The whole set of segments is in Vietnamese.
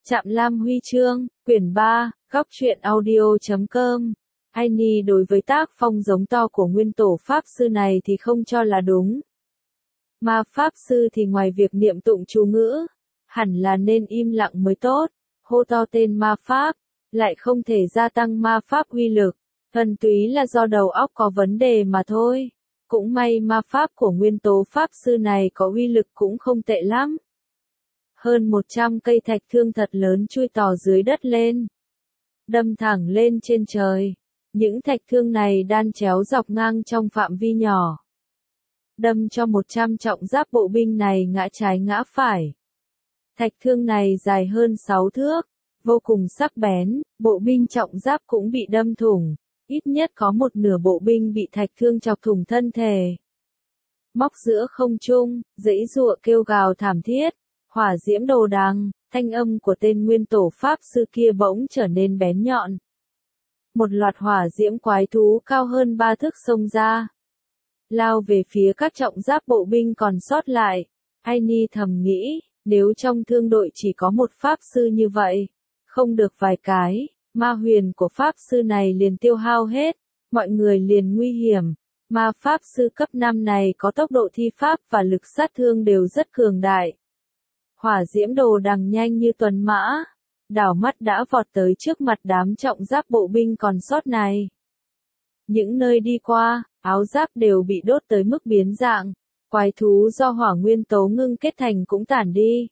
Trạm Lam Huy chương, quyển 3, góc truyện audio.com. Aini đối với tác phong giống to của nguyên tổ Pháp Sư này thì không cho là đúng. Ma Pháp Sư thì ngoài việc niệm tụng chú ngữ, hẳn là nên im lặng mới tốt, hô to tên ma Pháp, lại không thể gia tăng ma Pháp uy lực, thuần túy là do đầu óc có vấn đề mà thôi. Cũng may ma Pháp của nguyên tố Pháp Sư này có uy lực cũng không tệ lắm. Hơn 100 cây thạch thương thật lớn chui tỏ dưới đất lên, đâm thẳng lên trên trời. Những thạch thương này đan chéo dọc ngang trong phạm vi nhỏ, đâm cho 100 trọng giáp bộ binh này ngã trái ngã phải. Thạch thương này dài hơn 6 thước, vô cùng sắc bén, bộ binh trọng giáp cũng bị đâm thủng, ít nhất có một nửa bộ binh bị thạch thương chọc thủng thân thể. Móc giữa không trung, giãy giụa kêu gào thảm thiết, hỏa diễm đồ đằng, thanh âm của tên nguyên tổ Pháp Sư kia bỗng trở nên bén nhọn. Một loạt hỏa diễm quái thú cao hơn 3 thước xông ra, lao về phía các trọng giáp bộ binh còn sót lại. Aini thầm nghĩ, nếu trong thương đội chỉ có một Pháp Sư như vậy, không được vài cái, ma huyền của Pháp Sư này liền tiêu hao hết, mọi người liền nguy hiểm. Ma Pháp Sư cấp 5 này có tốc độ thi pháp và lực sát thương đều rất cường đại. Hỏa diễm đồ đằng nhanh như tuần mã, đảo mắt đã vọt tới trước mặt đám trọng giáp bộ binh còn sót này. Những nơi đi qua, áo giáp đều bị đốt tới mức biến dạng, quái thú do hỏa nguyên tố ngưng kết thành cũng tản đi.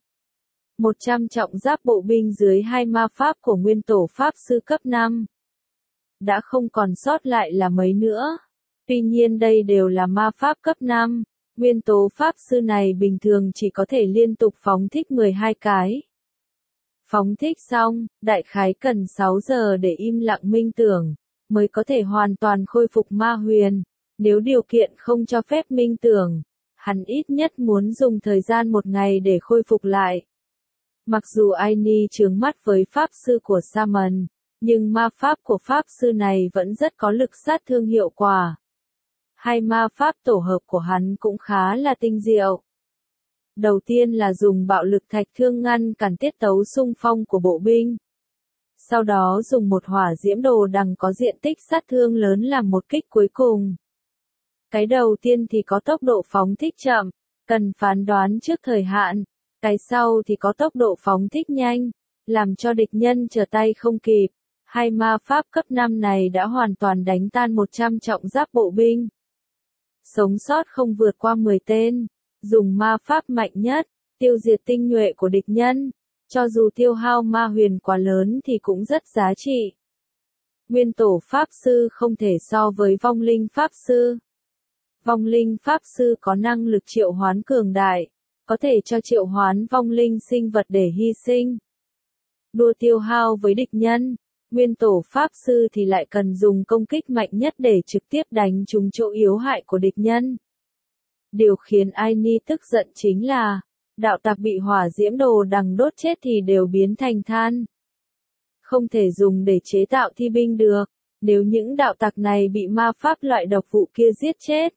100 trọng giáp bộ binh dưới hai ma pháp của nguyên tổ Pháp Sư cấp 5 đã không còn sót lại là mấy nữa. Tuy nhiên đây đều là ma pháp cấp 5. Nguyên tố Pháp Sư này bình thường chỉ có thể liên tục phóng thích 12 cái. Phóng thích xong, đại khái cần 6 giờ để im lặng minh tưởng, mới có thể hoàn toàn khôi phục ma huyền. Nếu điều kiện không cho phép minh tưởng, hắn ít nhất muốn dùng thời gian 1 ngày để khôi phục lại. Mặc dù Aini chướng mắt với Pháp Sư của Saman, nhưng ma pháp của Pháp Sư này vẫn rất có lực sát thương hiệu quả. Hai ma pháp tổ hợp của hắn cũng khá là tinh diệu. Đầu tiên là dùng bạo lực thạch thương ngăn cản tiết tấu xung phong của bộ binh. Sau đó dùng một hỏa diễm đồ đằng có diện tích sát thương lớn làm một kích cuối cùng. Cái đầu tiên thì có tốc độ phóng thích chậm, cần phán đoán trước thời hạn. Cái sau thì có tốc độ phóng thích nhanh, làm cho địch nhân trở tay không kịp. Hai ma pháp cấp 5 này đã hoàn toàn đánh tan 100 trọng giáp bộ binh. Sống sót không vượt qua 10 tên, dùng ma pháp mạnh nhất, tiêu diệt tinh nhuệ của địch nhân, cho dù tiêu hao ma huyền quá lớn thì cũng rất giá trị. Nguyên tổ Pháp Sư không thể so với vong linh Pháp Sư. Vong linh Pháp Sư có năng lực triệu hoán cường đại, có thể cho triệu hoán vong linh sinh vật để hy sinh. Đua tiêu hao với địch nhân. Nguyên tổ Pháp Sư thì lại cần dùng công kích mạnh nhất để trực tiếp đánh trúng chỗ yếu hại của địch nhân. Điều khiến Aini tức giận chính là, đạo tặc bị hỏa diễm đồ đằng đốt chết thì đều biến thành than. Không thể dùng để chế tạo thi binh được, nếu những đạo tặc này bị ma pháp loại độc vụ kia giết chết.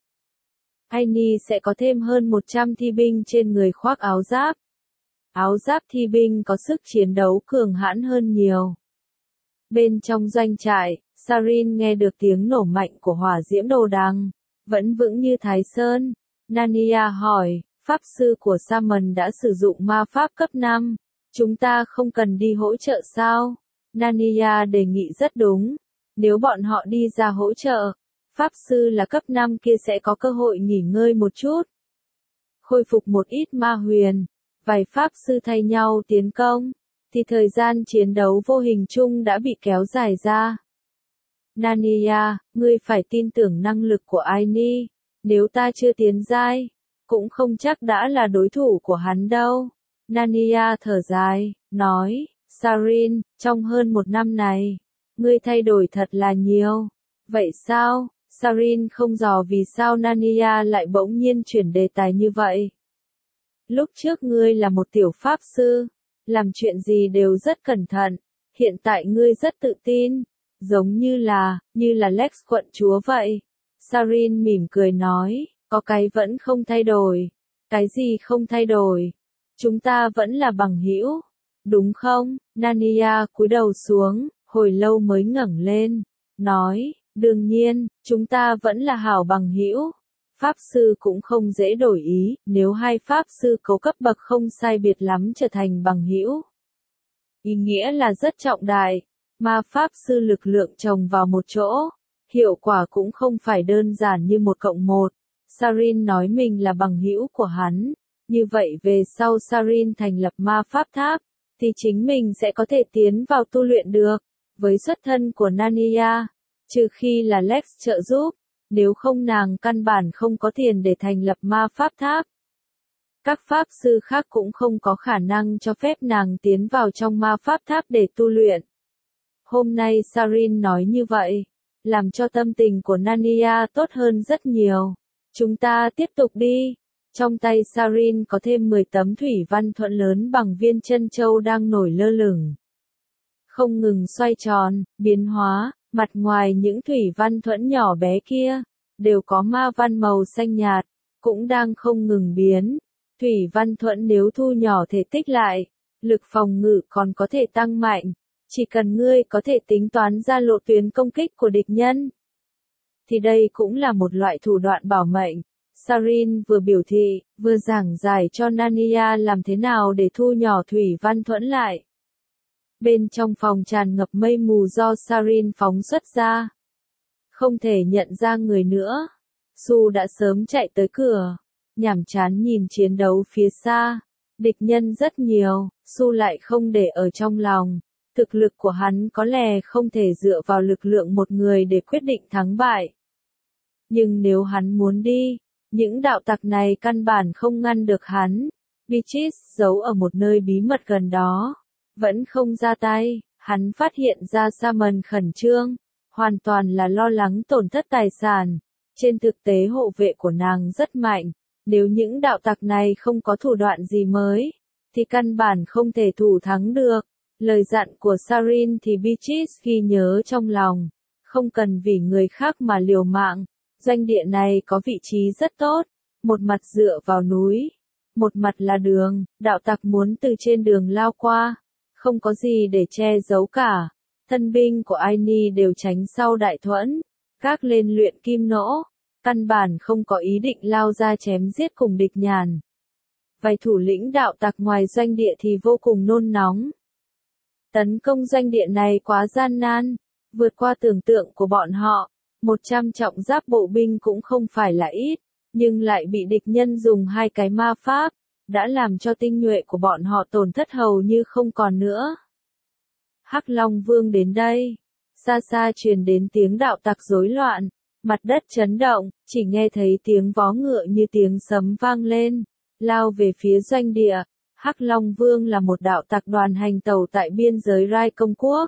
Aini sẽ có thêm hơn 100 thi binh trên người khoác áo giáp. Áo giáp thi binh có sức chiến đấu cường hãn hơn nhiều. Bên trong doanh trại, Sarin nghe được tiếng nổ mạnh của hỏa diễm đồ đằng, vẫn vững như Thái Sơn. Nania hỏi, Pháp Sư của Saman đã sử dụng ma pháp cấp 5, chúng ta không cần đi hỗ trợ sao? Nania đề nghị rất đúng, nếu bọn họ đi ra hỗ trợ, Pháp Sư là cấp 5 kia sẽ có cơ hội nghỉ ngơi một chút. Khôi phục một ít ma huyền, vài Pháp Sư thay nhau tiến công, thì thời gian chiến đấu vô hình chung đã bị kéo dài ra. Nania, ngươi phải tin tưởng năng lực của Aini, nếu ta chưa tiến giai, cũng không chắc đã là đối thủ của hắn đâu. Nania thở dài, nói, Sarin, trong hơn 1 năm này, ngươi thay đổi thật là nhiều. Vậy sao? Sarin không dò vì sao Nania lại bỗng nhiên chuyển đề tài như vậy. Lúc trước ngươi là một tiểu Pháp Sư, làm chuyện gì đều rất cẩn thận, hiện tại ngươi rất tự tin, giống như là Lex quận chúa vậy. Sarin mỉm cười nói, có cái vẫn không thay đổi. Cái gì không thay đổi? Chúng ta vẫn là bằng hữu. đúng không? Narnia cúi đầu xuống, hồi lâu mới ngẩng lên, nói, đương nhiên, chúng ta vẫn là hảo bằng hữu. Pháp sư cũng không dễ đổi ý, nếu hai pháp sư cấu cấp bậc không sai biệt lắm trở thành bằng hữu. Ý nghĩa là rất trọng đại, mà pháp sư lực lượng chồng vào một chỗ, hiệu quả cũng không phải đơn giản như 1+1. Sarin nói mình là bằng hữu của hắn, như vậy về sau Sarin thành lập ma pháp tháp, thì chính mình sẽ có thể tiến vào tu luyện được, với xuất thân của Narnia, trừ khi là Lex trợ giúp, nếu không nàng căn bản không có tiền để thành lập ma pháp tháp. Các pháp sư khác cũng không có khả năng cho phép nàng tiến vào trong ma pháp tháp để tu luyện. Hôm nay Sarin nói như vậy, làm cho tâm tình của Narnia tốt hơn rất nhiều. Chúng ta tiếp tục đi. Trong tay Sarin có thêm 10 tấm thủy văn thuẫn lớn bằng viên chân châu đang nổi lơ lửng. Không ngừng xoay tròn, biến hóa, mặt ngoài những thủy văn thuẫn nhỏ bé kia, đều có ma văn màu xanh nhạt, cũng đang không ngừng biến. Thủy văn thuẫn nếu thu nhỏ thể tích lại, lực phòng ngự còn có thể tăng mạnh, chỉ cần ngươi có thể tính toán ra lộ tuyến công kích của địch nhân. Thì đây cũng là một loại thủ đoạn bảo mệnh. Sarin vừa biểu thị, vừa giảng giải cho Narnia làm thế nào để thu nhỏ thủy văn thuẫn lại. Bên trong phòng tràn ngập mây mù do Sarin phóng xuất ra. Không thể nhận ra người nữa. Su đã sớm chạy tới cửa, nhàm chán nhìn chiến đấu phía xa. Địch nhân rất nhiều, Su lại không để ở trong lòng. Thực lực của hắn có lẽ không thể dựa vào lực lượng một người để quyết định thắng bại. Nhưng nếu hắn muốn đi, những đạo tặc này căn bản không ngăn được hắn. Beatrice giấu ở một nơi bí mật gần đó, vẫn không ra tay. Hắn phát hiện ra Salmon khẩn trương, hoàn toàn là lo lắng tổn thất tài sản. Trên thực tế hộ vệ của nàng rất mạnh, nếu những đạo tặc này không có thủ đoạn gì mới, thì căn bản không thể thủ thắng được. Lời dặn của Sarin thì Beatrice ghi nhớ trong lòng, không cần vì người khác mà liều mạng. Doanh địa này có vị trí rất tốt, một mặt dựa vào núi, một mặt là đường, đạo tặc muốn từ trên đường lao qua, không có gì để che giấu cả. Thân binh của Aini đều tránh sau đại thuẫn, gác lên luyện kim nỗ, căn bản không có ý định lao ra chém giết cùng địch nhàn. Vài thủ lĩnh đạo tặc ngoài doanh địa thì vô cùng nôn nóng. Tấn công doanh địa này quá gian nan, vượt qua tưởng tượng của bọn họ. 100 trọng giáp bộ binh cũng không phải là ít, nhưng lại bị địch nhân dùng 2 cái ma pháp, đã làm cho tinh nhuệ của bọn họ tổn thất hầu như không còn nữa. Hắc Long Vương đến đây, xa xa truyền đến tiếng đạo tặc rối loạn, mặt đất chấn động, chỉ nghe thấy tiếng vó ngựa như tiếng sấm vang lên, lao về phía doanh địa. Hắc Long Vương là một đạo tặc đoàn hành tẩu tại biên giới Rai Công Quốc.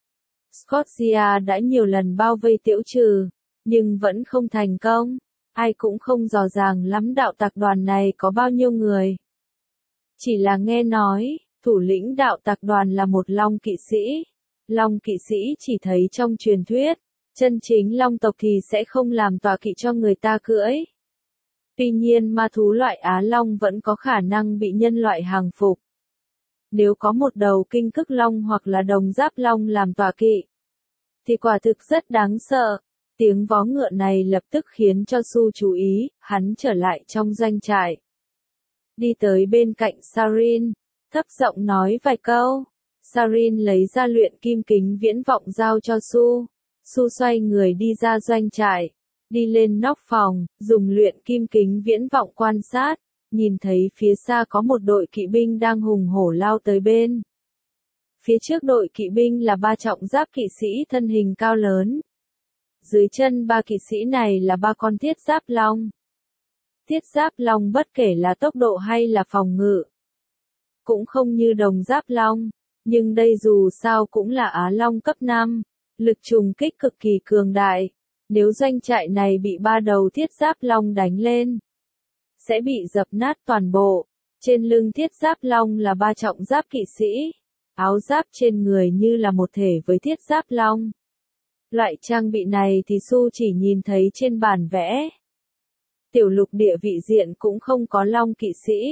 Scotia đã nhiều lần bao vây Tiễu Trừ, nhưng vẫn không thành công. Ai cũng không dò dàng lắm đạo tặc đoàn này có bao nhiêu người. Chỉ là nghe nói, thủ lĩnh đạo tặc đoàn là một long kỵ sĩ. Long kỵ sĩ chỉ thấy trong truyền thuyết, chân chính long tộc thì sẽ không làm tọa kỵ cho người ta cưỡi. Tuy nhiên ma thú loại Á Long vẫn có khả năng bị nhân loại hàng phục. Nếu có một đầu kinh cức long hoặc là đồng giáp long làm tọa kỵ, thì quả thực rất đáng sợ. Tiếng vó ngựa này lập tức khiến cho Su chú ý, hắn trở lại trong doanh trại. Đi tới bên cạnh Sarin, thấp giọng nói vài câu. Sarin lấy ra luyện kim kính viễn vọng giao cho Su. Su xoay người đi ra doanh trại, đi lên nóc phòng, dùng luyện kim kính viễn vọng quan sát, nhìn thấy phía xa có một đội kỵ binh đang hùng hổ lao tới bên. Phía trước đội kỵ binh là 3 trọng giáp kỵ sĩ thân hình cao lớn. Dưới chân 3 kỵ sĩ này là 3 con thiết giáp long. Thiết giáp long bất kể là tốc độ hay là phòng ngự, cũng không như đồng giáp long, nhưng đây dù sao cũng là Á Long cấp 5, lực trùng kích cực kỳ cường đại. Nếu doanh trại này bị 3 đầu thiết giáp long đánh lên, sẽ bị dập nát toàn bộ. Trên lưng thiết giáp long là 3 trọng giáp kỵ sĩ, áo giáp trên người như là một thể với thiết giáp long. Loại trang bị này thì Su chỉ nhìn thấy trên bản vẽ. Tiểu lục địa vị diện cũng không có long kỵ sĩ,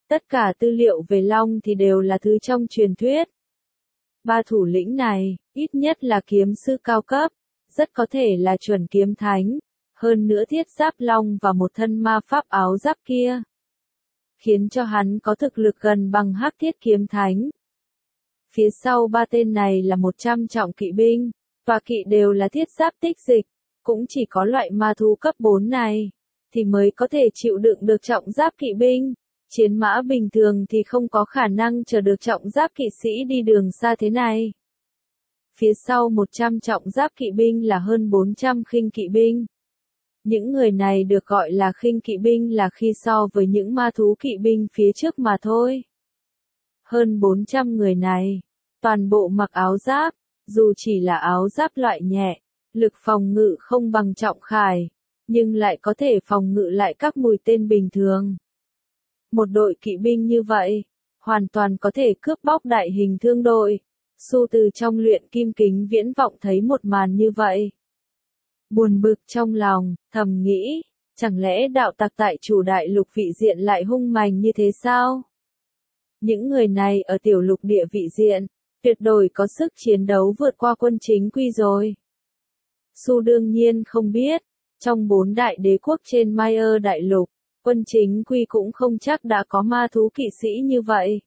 Tất cả tư liệu về Long thì đều là thứ trong truyền thuyết. Ba thủ lĩnh này, ít nhất là kiếm sư cao cấp, rất có thể là chuẩn kiếm thánh, hơn nữa thiết giáp Long và một thân ma pháp áo giáp kia, khiến cho hắn có thực lực gần bằng Hắc Thiết Kiếm Thánh. Phía sau ba tên này là 100 trọng kỵ binh, tọa kỵ đều là thiết giáp tích dịch, cũng chỉ có loại ma thú cấp 4 này, thì mới có thể chịu đựng được trọng giáp kỵ binh. Chiến mã bình thường thì không có khả năng chở được trọng giáp kỵ sĩ đi đường xa thế này. Phía sau 100 trọng giáp kỵ binh là hơn 400 khinh kỵ binh. Những người này được gọi là khinh kỵ binh là khi so với những ma thú kỵ binh phía trước mà thôi. Hơn 400 người này, toàn bộ mặc áo giáp, dù chỉ là áo giáp loại nhẹ, lực phòng ngự không bằng trọng khải, nhưng lại có thể phòng ngự lại các mũi tên bình thường. Một đội kỵ binh như vậy, hoàn toàn có thể cướp bóc đại hình thương đội. Su từ trong luyện kim kính viễn vọng thấy một màn như vậy. Buồn bực trong lòng, thầm nghĩ, chẳng lẽ đạo tặc tại chủ đại lục vị diện lại hung manh như thế sao? Những người này ở tiểu lục địa vị diện, tuyệt đối có sức chiến đấu vượt qua quân chính quy rồi. Su đương nhiên không biết, trong 4 đại đế quốc trên Mayer đại lục, quân chính quy cũng không chắc đã có ma thú kỵ sĩ như vậy.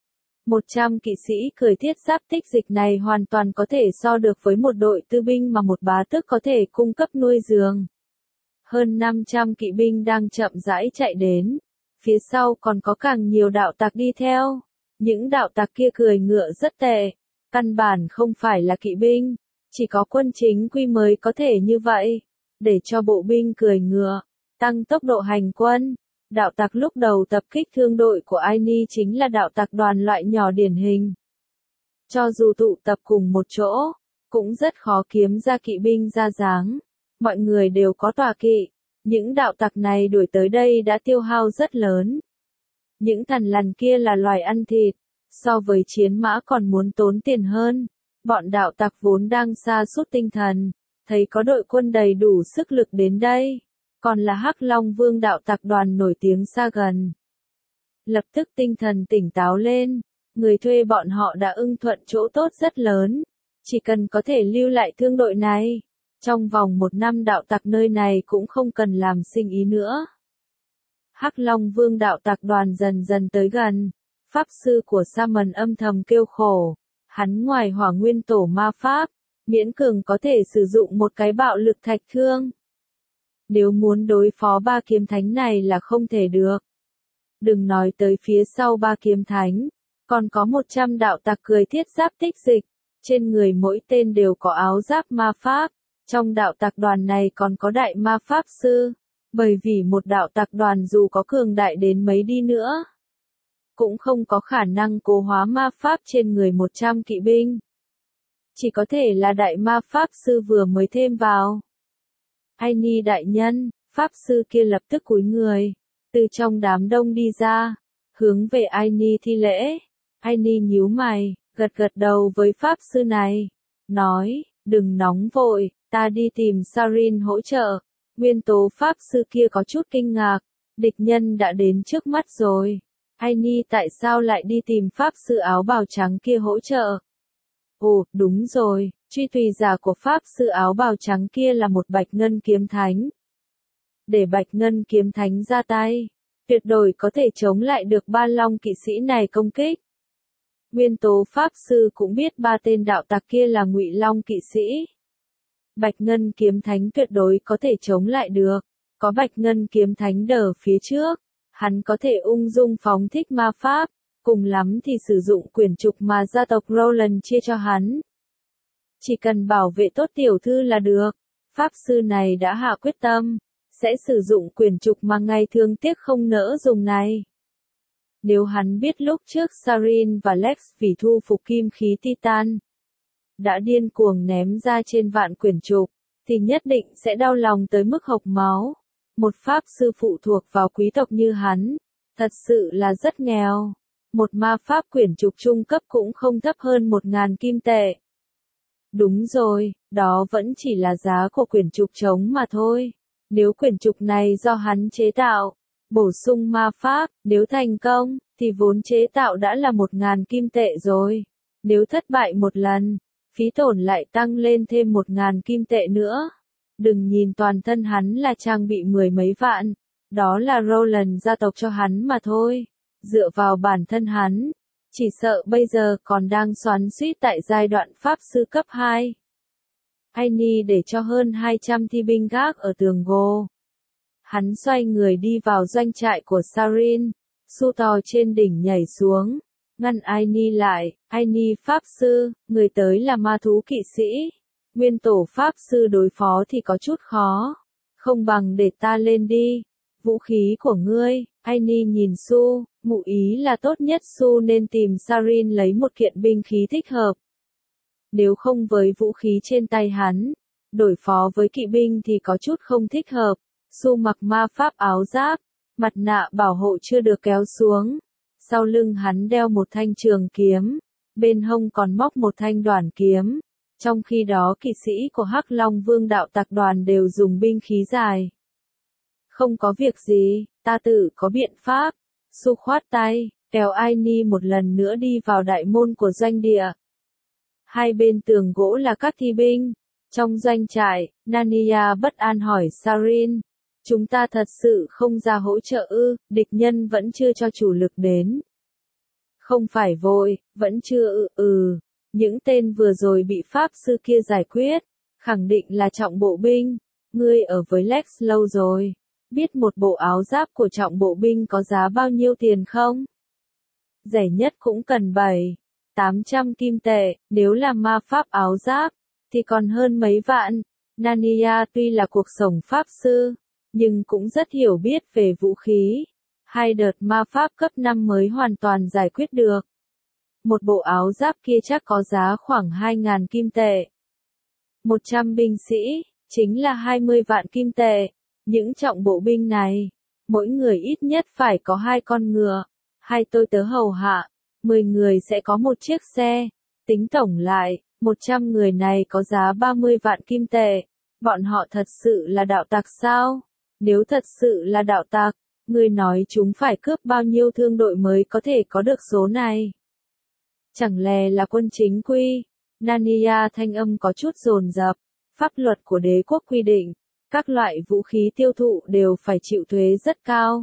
100 kỵ sĩ cười thiết giáp tích dịch này hoàn toàn có thể so được với một đội tư binh mà một bá tước có thể cung cấp nuôi giường. Hơn 500 kỵ binh đang chậm rãi chạy đến. Phía sau còn có càng nhiều đạo tặc đi theo. Những đạo tặc kia cười ngựa rất tệ. Căn bản không phải là kỵ binh. Chỉ có quân chính quy mới có thể như vậy. Để cho bộ binh cười ngựa, tăng tốc độ hành quân. Đạo tặc lúc đầu tập kích thương đội của Aini chính là đạo tặc đoàn loại nhỏ điển hình. Cho dù tụ tập cùng một chỗ, cũng rất khó kiếm ra kỵ binh ra dáng. Mọi người đều có tọa kỵ. Những đạo tặc này đuổi tới đây đã tiêu hao rất lớn. Những thằn lằn kia là loài ăn thịt, so với chiến mã còn muốn tốn tiền hơn. Bọn đạo tặc vốn đang sa sút tinh thần, thấy có đội quân đầy đủ sức lực đến đây. Còn là Hắc Long Vương đạo tặc đoàn nổi tiếng xa gần. Lập tức tinh thần tỉnh táo lên, người thuê bọn họ đã ưng thuận chỗ tốt rất lớn. Chỉ cần có thể lưu lại thương đội này, trong vòng 1 năm đạo tặc nơi này cũng không cần làm sinh ý nữa. Hắc Long Vương đạo tặc đoàn dần dần tới gần, pháp sư của Sa-mần âm thầm kêu khổ. Hắn ngoài hỏa nguyên tổ ma pháp, miễn cường có thể sử dụng một cái bạo lực thạch thương. Nếu muốn đối phó 3 kiếm thánh này là không thể được. Đừng nói tới phía sau 3 kiếm thánh, còn có 100 đạo tặc cười thiết giáp tích dịch, trên người mỗi tên đều có áo giáp ma pháp, trong đạo tặc đoàn này còn có đại ma pháp sư, bởi vì một đạo tặc đoàn dù có cường đại đến mấy đi nữa, cũng không có khả năng cố hóa ma pháp trên người 100 kỵ binh. Chỉ có thể là đại ma pháp sư vừa mới thêm vào. Aini đại nhân, pháp sư kia lập tức cúi người, từ trong đám đông đi ra, hướng về Aini thi lễ. Aini nhíu mày, gật gật đầu với pháp sư này, nói, đừng nóng vội, ta đi tìm Sarin hỗ trợ. Nguyên tố pháp sư kia có chút kinh ngạc, địch nhân đã đến trước mắt rồi. Aini tại sao lại đi tìm pháp sư áo bào trắng kia hỗ trợ? Ồ, đúng rồi, truy tùy giả của pháp sư áo bào trắng kia là một bạch ngân kiếm thánh. Để bạch ngân kiếm thánh ra tay, tuyệt đối có thể chống lại được 3 long kỵ sĩ này công kích. Nguyên tố pháp sư cũng biết 3 tên đạo tặc kia là ngụy long kỵ sĩ. Bạch ngân kiếm thánh tuyệt đối có thể chống lại được. Có bạch ngân kiếm thánh đỡ phía trước, hắn có thể ung dung phóng thích ma pháp, cùng lắm thì sử dụng quyển trục mà gia tộc Roland chia cho hắn. Chỉ cần bảo vệ tốt tiểu thư là được. Pháp sư này đã hạ quyết tâm, sẽ sử dụng quyển trục mà ngày thường tiếc không nỡ dùng này. Nếu hắn biết lúc trước Sarin và Lex vì thu phục kim khí Titan, đã điên cuồng ném ra trên vạn quyển trục, thì nhất định sẽ đau lòng tới mức hộc máu. Một pháp sư phụ thuộc vào quý tộc như hắn, thật sự là rất nghèo. Một ma pháp quyển trục trung cấp cũng không thấp hơn 1000 kim tệ. Đúng rồi, đó vẫn chỉ là giá của quyển trục trống mà thôi. Nếu quyển trục này do hắn chế tạo, Bổ sung ma pháp, nếu thành công, thì vốn chế tạo đã là 1.000 kim tệ rồi. Nếu thất bại một lần, phí tổn lại tăng lên thêm 1.000 kim tệ nữa. Đừng nhìn toàn thân hắn là trang bị 10 mấy vạn, đó là Roland gia tộc cho hắn mà thôi. Dựa vào bản thân hắn, chỉ sợ bây giờ còn đang xoắn xuýt tại giai đoạn pháp sư cấp 2. Aini để cho hơn 200 thi binh gác ở tường gỗ. Hắn xoay người đi vào doanh trại của Sarin, Su to trên đỉnh nhảy xuống, ngăn Aini lại. Aini pháp sư, người tới là ma thú kỵ sĩ. Nguyên tổ pháp sư đối phó thì có chút khó. Không bằng để ta lên đi. Vũ khí của ngươi, Aini nhìn Su, ngụ ý là tốt nhất Su nên tìm Sarin lấy một kiện binh khí thích hợp. Nếu không với vũ khí trên tay hắn, đổi phó với kỵ binh thì có chút không thích hợp. Su mặc ma pháp áo giáp, mặt nạ bảo hộ chưa được kéo xuống. Sau lưng hắn đeo một thanh trường kiếm, bên hông còn móc một thanh đoản kiếm. Trong khi đó kỵ sĩ của Hắc Long Vương đạo tặc đoàn đều dùng binh khí dài. Không có việc gì, ta tự có biện pháp. Su khoát tay, kéo Aini một lần nữa đi vào đại môn của doanh địa. Hai bên tường gỗ là các thi binh. Trong doanh trại, Nania bất an hỏi Sarin. Chúng ta thật sự không ra hỗ trợ ư, địch nhân vẫn chưa cho chủ lực đến. Không phải vội, vẫn chưa những tên vừa rồi bị pháp sư kia giải quyết, khẳng định là trọng bộ binh. Ngươi ở với Lex lâu rồi, biết một bộ áo giáp của trọng bộ binh có giá bao nhiêu tiền không? Rẻ nhất cũng cần 700-800 kim tệ, nếu là ma pháp áo giáp, thì còn hơn mấy vạn. Nania tuy là cuộc sống pháp sư, nhưng cũng rất hiểu biết về vũ khí. 2 đợt ma pháp cấp 5 mới hoàn toàn giải quyết được. Một bộ áo giáp kia chắc có giá khoảng 2.000 kim tệ. 100 binh sĩ, chính là 20 vạn kim tệ. Những trọng bộ binh này, mỗi người ít nhất phải có 2 con ngựa, 2 tôi tớ hầu hạ, 10 người sẽ có một chiếc xe. Tính tổng lại, 100 người này có giá 30 vạn kim tệ. Bọn họ thật sự là đạo tặc sao? Nếu thật sự là đạo tặc, ngươi nói chúng phải cướp bao nhiêu thương đội mới có thể có được số này? Chẳng lẽ là quân chính quy? Nania thanh âm có chút dồn dập. Pháp luật của đế quốc quy định, các loại vũ khí tiêu thụ đều phải chịu thuế rất cao.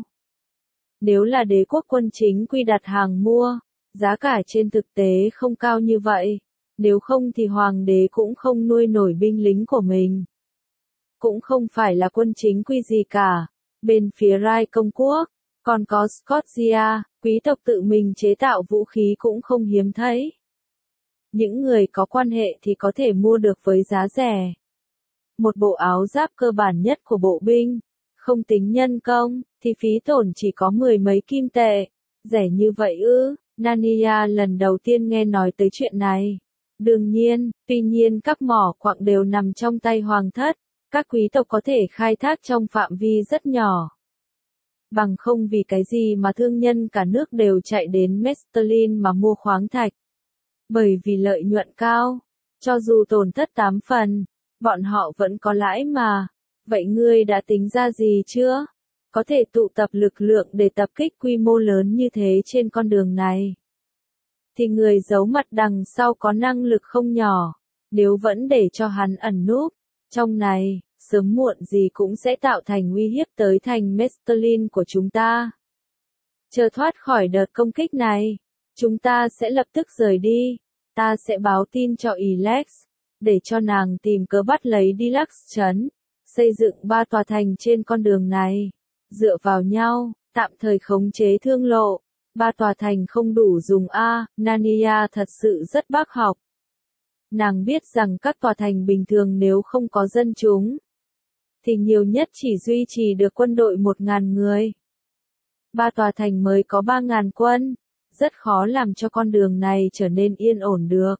Nếu là đế quốc quân chính quy đặt hàng mua, giá cả trên thực tế không cao như vậy. Nếu không thì hoàng đế cũng không nuôi nổi binh lính của mình. Cũng không phải là quân chính quy gì cả. Bên phía Rai công quốc, còn có Scotia, quý tộc tự mình chế tạo vũ khí cũng không hiếm thấy. Những người có quan hệ thì có thể mua được với giá rẻ. Một bộ áo giáp cơ bản nhất của bộ binh, không tính nhân công, thì phí tổn chỉ có 10 mấy kim tệ. Rẻ như vậy ư? Nania lần đầu tiên nghe nói tới chuyện này. Đương nhiên, tuy nhiên các mỏ quặng đều nằm trong tay hoàng thất. Các quý tộc có thể khai thác trong phạm vi rất nhỏ. Bằng không vì cái gì mà thương nhân cả nước đều chạy đến Mestelin mà mua khoáng thạch. Bởi vì lợi nhuận cao, cho dù tổn thất 8 phần, bọn họ vẫn có lãi mà. Vậy ngươi đã tính ra gì chưa? Có thể tụ tập lực lượng để tập kích quy mô lớn như thế trên con đường này. Thì người giấu mặt đằng sau có năng lực không nhỏ, nếu vẫn để cho hắn ẩn núp. Trong này, sớm muộn gì cũng sẽ tạo thành uy hiếp tới thành Mestelin của chúng ta. Chờ thoát khỏi đợt công kích này, chúng ta sẽ lập tức rời đi. Ta sẽ báo tin cho Elex, để cho nàng tìm cớ bắt lấy Dilax trấn, xây dựng 3 tòa thành trên con đường này. Dựa vào nhau, tạm thời khống chế thương lộ. 3 tòa thành không đủ dùng a. Nania thật sự rất bác học. Nàng biết rằng các tòa thành bình thường nếu không có dân chúng, thì nhiều nhất chỉ duy trì được quân đội 1.000 người. 3 tòa thành mới có 3.000 quân, rất khó làm cho con đường này trở nên yên ổn được.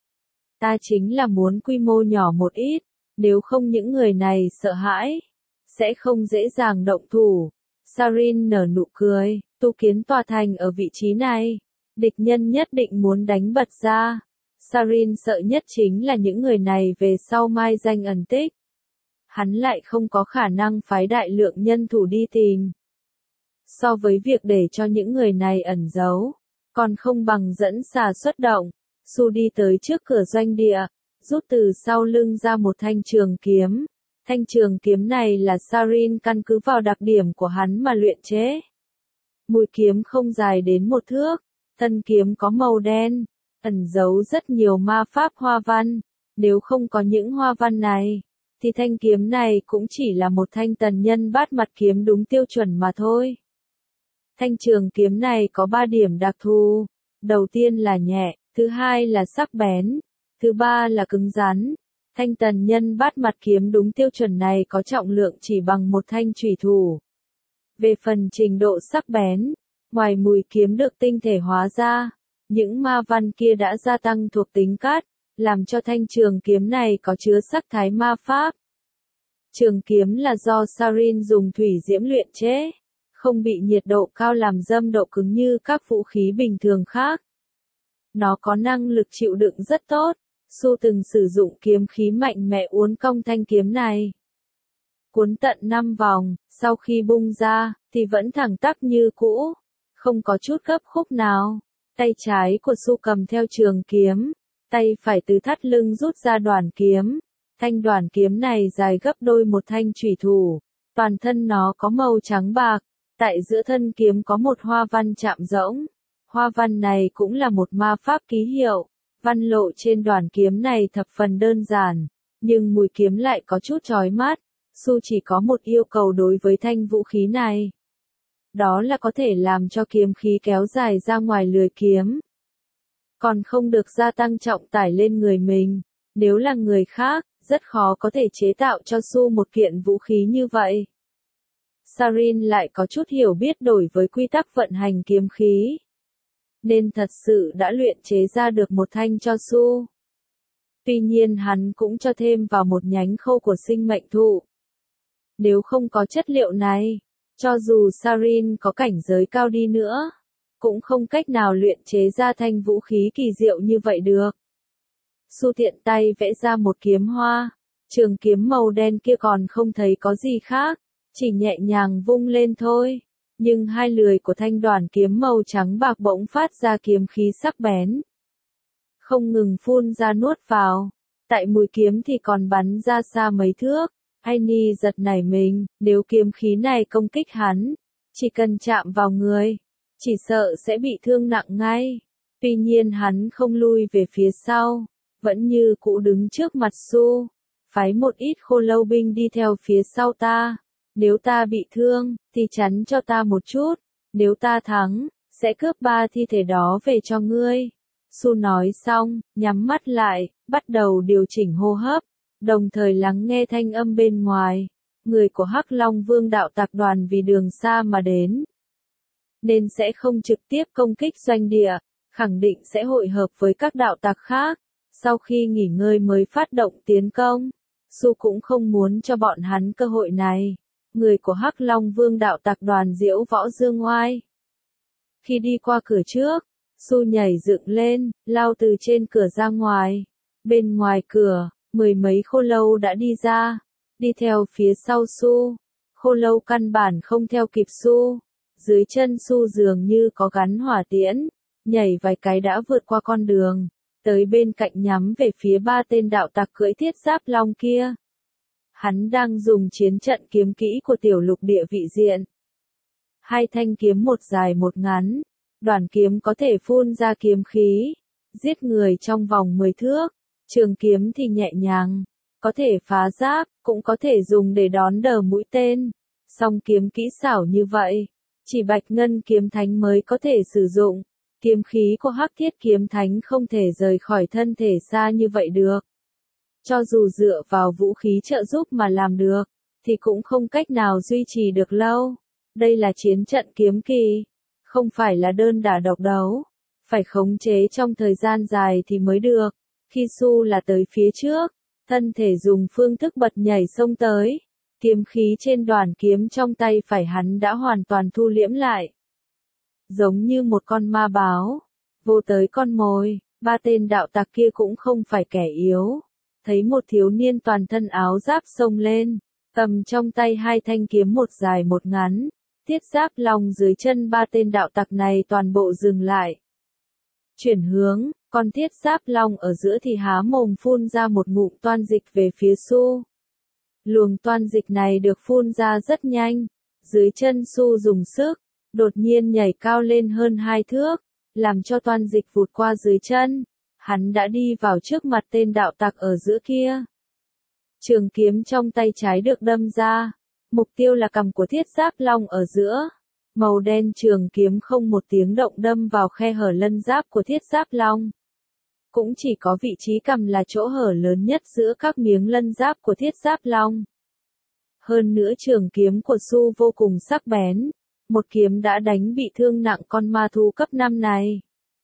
Ta chính là muốn quy mô nhỏ một ít, nếu không những người này sợ hãi, sẽ không dễ dàng động thủ. Sarin nở nụ cười, tu kiến tòa thành ở vị trí này, địch nhân nhất định muốn đánh bật ra. Sarin sợ nhất chính là những người này về sau mai danh ẩn tích. Hắn lại không có khả năng phái đại lượng nhân thủ đi tìm. So với việc để cho những người này ẩn giấu, còn không bằng dẫn xà xuất động. Su đi tới trước cửa doanh địa, rút từ sau lưng ra một thanh trường kiếm. Thanh trường kiếm này là Sarin căn cứ vào đặc điểm của hắn mà luyện chế. Mũi kiếm không dài đến 1 thước, thân kiếm có màu đen, ẩn giấu rất nhiều ma pháp hoa văn. Nếu không có những hoa văn này, thì thanh kiếm này cũng chỉ là một thanh tần nhân bát mặt kiếm đúng tiêu chuẩn mà thôi. Thanh trường kiếm này có 3 điểm đặc thù. Đầu tiên là nhẹ, thứ hai là sắc bén, thứ ba là cứng rắn. Thanh tần nhân bát mặt kiếm đúng tiêu chuẩn này có trọng lượng chỉ bằng một thanh chủy thủ. Về phần trình độ sắc bén, ngoài mùi kiếm được tinh thể hóa ra, những ma văn kia đã gia tăng thuộc tính cát, làm cho thanh trường kiếm này có chứa sắc thái ma pháp. Trường kiếm là do Sarin dùng thủy diễm luyện chế, không bị nhiệt độ cao làm dâm độ cứng như các vũ khí bình thường khác. Nó có năng lực chịu đựng rất tốt. Su từng sử dụng kiếm khí mạnh mẽ uốn cong thanh kiếm này. Cuốn tận 5 vòng, sau khi bung ra, thì vẫn thẳng tắp như cũ, không có chút gấp khúc nào. Tay trái của Su cầm theo trường kiếm, tay phải từ thắt lưng rút ra đoản kiếm. Thanh đoản kiếm này dài gấp đôi một thanh chủy thủ, toàn thân nó có màu trắng bạc, tại giữa thân kiếm có một hoa văn chạm rỗng. Hoa văn này cũng là một ma pháp ký hiệu. Văn lộ trên đoản kiếm này thập phần đơn giản, nhưng mùi kiếm lại có chút chói mắt. Su chỉ có một yêu cầu đối với thanh vũ khí này. Đó là có thể làm cho kiếm khí kéo dài ra ngoài lưỡi kiếm. Còn không được gia tăng trọng tải lên người mình. Nếu là người khác, rất khó có thể chế tạo cho Su một kiện vũ khí như vậy. Sarin lại có chút hiểu biết đối với quy tắc vận hành kiếm khí, nên thật sự đã luyện chế ra được một thanh cho Su. Tuy nhiên hắn cũng cho thêm vào một nhánh khâu của sinh mệnh thụ. Nếu không có chất liệu này, cho dù Sarin có cảnh giới cao đi nữa, cũng không cách nào luyện chế ra thanh vũ khí kỳ diệu như vậy được. Su tiện tay vẽ ra một kiếm hoa, trường kiếm màu đen kia còn không thấy có gì khác, chỉ nhẹ nhàng vung lên thôi. Nhưng hai lưỡi của thanh đoản kiếm màu trắng bạc bỗng phát ra kiếm khí sắc bén. Không ngừng phun ra nuốt vào. Tại mũi kiếm thì còn bắn ra xa mấy thước. Aini giật nảy mình, nếu kiếm khí này công kích hắn, chỉ cần chạm vào người, chỉ sợ sẽ bị thương nặng ngay. Tuy nhiên hắn không lui về phía sau, vẫn như cũ đứng trước mặt Su. Phái một ít khô lâu binh đi theo phía sau ta. Nếu ta bị thương, thì chắn cho ta một chút. Nếu ta thắng, sẽ cướp 3 thi thể đó về cho ngươi. Su nói xong, nhắm mắt lại, bắt đầu điều chỉnh hô hấp, đồng thời lắng nghe thanh âm bên ngoài. Người của Hắc Long Vương đạo tặc đoàn vì đường xa mà đến, nên sẽ không trực tiếp công kích doanh địa, khẳng định sẽ hội hợp với các đạo tặc khác. Sau khi nghỉ ngơi mới phát động tiến công. Su cũng không muốn cho bọn hắn cơ hội này. Người của Hắc Long Vương đạo tặc đoàn diễu võ dương oai. Khi đi qua cửa trước, Su nhảy dựng lên, lao từ trên cửa ra ngoài. Bên ngoài cửa, 10 mấy khô lâu đã đi ra, đi theo phía sau Su. Khô lâu căn bản không theo kịp Su. Dưới chân Su dường như có gắn hỏa tiễn, nhảy vài cái đã vượt qua con đường, tới bên cạnh nhắm về phía 3 tên đạo tặc cưỡi thiết giáp long kia. Hắn đang dùng chiến trận kiếm kỹ của tiểu lục địa vị diện. 2 thanh kiếm một dài một ngắn, đoản kiếm có thể phun ra kiếm khí, giết người trong vòng 10 thước, trường kiếm thì nhẹ nhàng, có thể phá giáp, cũng có thể dùng để đón đỡ mũi tên. Song kiếm kỹ xảo như vậy, chỉ Bạch Ngân kiếm thánh mới có thể sử dụng. Kiếm khí của Hắc Thiết kiếm thánh không thể rời khỏi thân thể xa như vậy được. Cho dù dựa vào vũ khí trợ giúp mà làm được, thì cũng không cách nào duy trì được lâu. Đây là chiến trận kiếm kỳ, không phải là đơn đả độc đấu, phải khống chế trong thời gian dài thì mới được. Khi Su là tới phía trước, thân thể dùng phương thức bật nhảy xông tới, kiếm khí trên đoản kiếm trong tay phải hắn đã hoàn toàn thu liễm lại. Giống như một con ma báo, vô tới con mồi. 3 tên đạo tặc kia cũng không phải kẻ yếu. Thấy một thiếu niên toàn thân áo giáp xông lên, cầm trong tay 2 thanh kiếm một dài một ngắn, Thiết Giáp Long dưới chân ba tên đạo tặc này toàn bộ dừng lại. Chuyển hướng, con Thiết Giáp Long ở giữa thì há mồm phun ra một ngụm toan dịch về phía Su. Luồng toan dịch này được phun ra rất nhanh, dưới chân Su dùng sức, đột nhiên nhảy cao lên hơn 2 thước, làm cho toan dịch vụt qua dưới chân. Hắn đã đi vào trước mặt tên đạo tặc ở giữa kia. Trường kiếm trong tay trái được đâm ra, mục tiêu là cằm của Thiết Giáp Long ở giữa. Màu đen trường kiếm không một tiếng động đâm vào khe hở lân giáp của Thiết Giáp Long. Cũng chỉ có vị trí cằm là chỗ hở lớn nhất giữa các miếng lân giáp của Thiết Giáp Long. Hơn nữa trường kiếm của Su vô cùng sắc bén, một kiếm đã đánh bị thương nặng con ma thú cấp 5 này.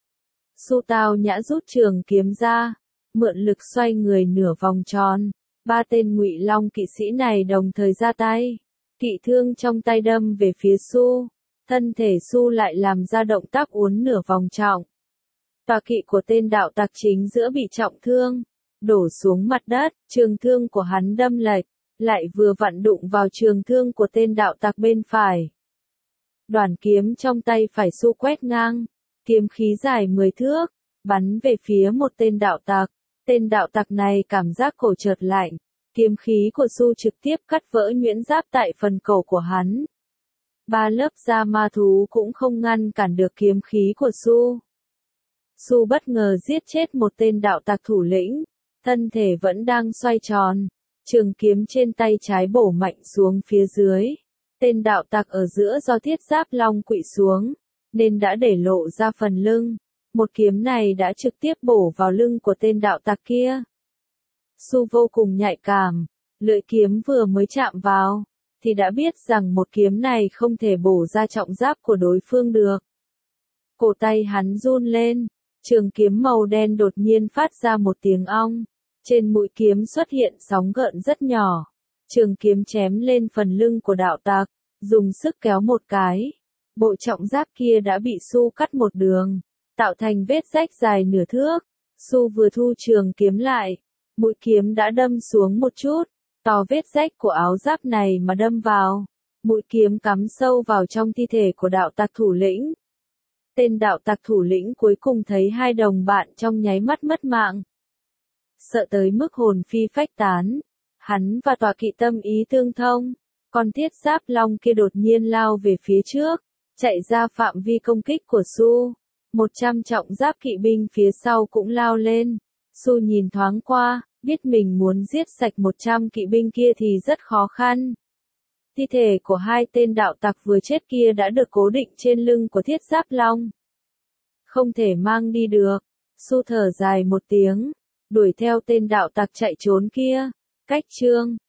Su Tao Nhã rút trường kiếm ra, mượn lực xoay người nửa vòng tròn, ba tên Ngụy Long kỵ sĩ này đồng thời ra tay, kỵ thương trong tay đâm về phía Su, thân thể Su lại làm ra động tác uốn nửa vòng trọng. Tọa kỵ của tên đạo tặc chính giữa bị trọng thương, đổ xuống mặt đất, trường thương của hắn đâm lệch, lại vừa vặn đụng vào trường thương của tên đạo tặc bên phải. Đoàn kiếm trong tay phải Su quét ngang, kiếm khí dài 10 thước, bắn về phía một tên đạo tặc. Tên đạo tặc này cảm giác cổ chợt lạnh, kiếm khí của Su trực tiếp cắt vỡ nhuyễn giáp tại phần cổ của hắn. Ba lớp da ma thú cũng không ngăn cản được kiếm khí của Su. Su bất ngờ giết chết một tên đạo tặc thủ lĩnh, thân thể vẫn đang xoay tròn, trường kiếm trên tay trái bổ mạnh xuống phía dưới. Tên đạo tặc ở giữa do Thiết Giáp Long quỵ xuống, nên đã để lộ ra phần lưng. Một kiếm này đã trực tiếp bổ vào lưng của tên đạo tặc kia. Su vô cùng nhạy cảm, lưỡi kiếm vừa mới chạm vào, thì đã biết rằng một kiếm này không thể bổ ra trọng giáp của đối phương được. Cổ tay hắn run lên, trường kiếm màu đen đột nhiên phát ra một tiếng ong, trên mũi kiếm xuất hiện sóng gợn rất nhỏ. Trường kiếm chém lên phần lưng của đạo tặc, dùng sức kéo một cái, bộ trọng giáp kia đã bị Su cắt một đường, tạo thành vết rách dài nửa thước. Su vừa thu trường kiếm lại, mũi kiếm đã đâm xuống một chút, to vết rách của áo giáp này mà đâm vào. Mũi kiếm cắm sâu vào trong thi thể của đạo tặc thủ lĩnh. Tên đạo tặc thủ lĩnh cuối cùng thấy hai đồng bạn trong nháy mắt mất mạng. Sợ tới mức hồn phi phách tán, hắn và tọa kỵ tâm ý tương thông, con Thiết Giáp Long kia đột nhiên lao về phía trước, chạy ra phạm vi công kích của Su. 100 trọng giáp kỵ binh phía sau cũng lao lên. Su nhìn thoáng qua, biết mình muốn giết sạch 100 kỵ binh kia thì rất khó khăn. Thi thể của hai tên đạo tặc vừa chết kia đã được cố định trên lưng của Thiết Giáp Long. Không thể mang đi được. Su thở dài một tiếng, đuổi theo tên đạo tặc chạy trốn kia. Cách chương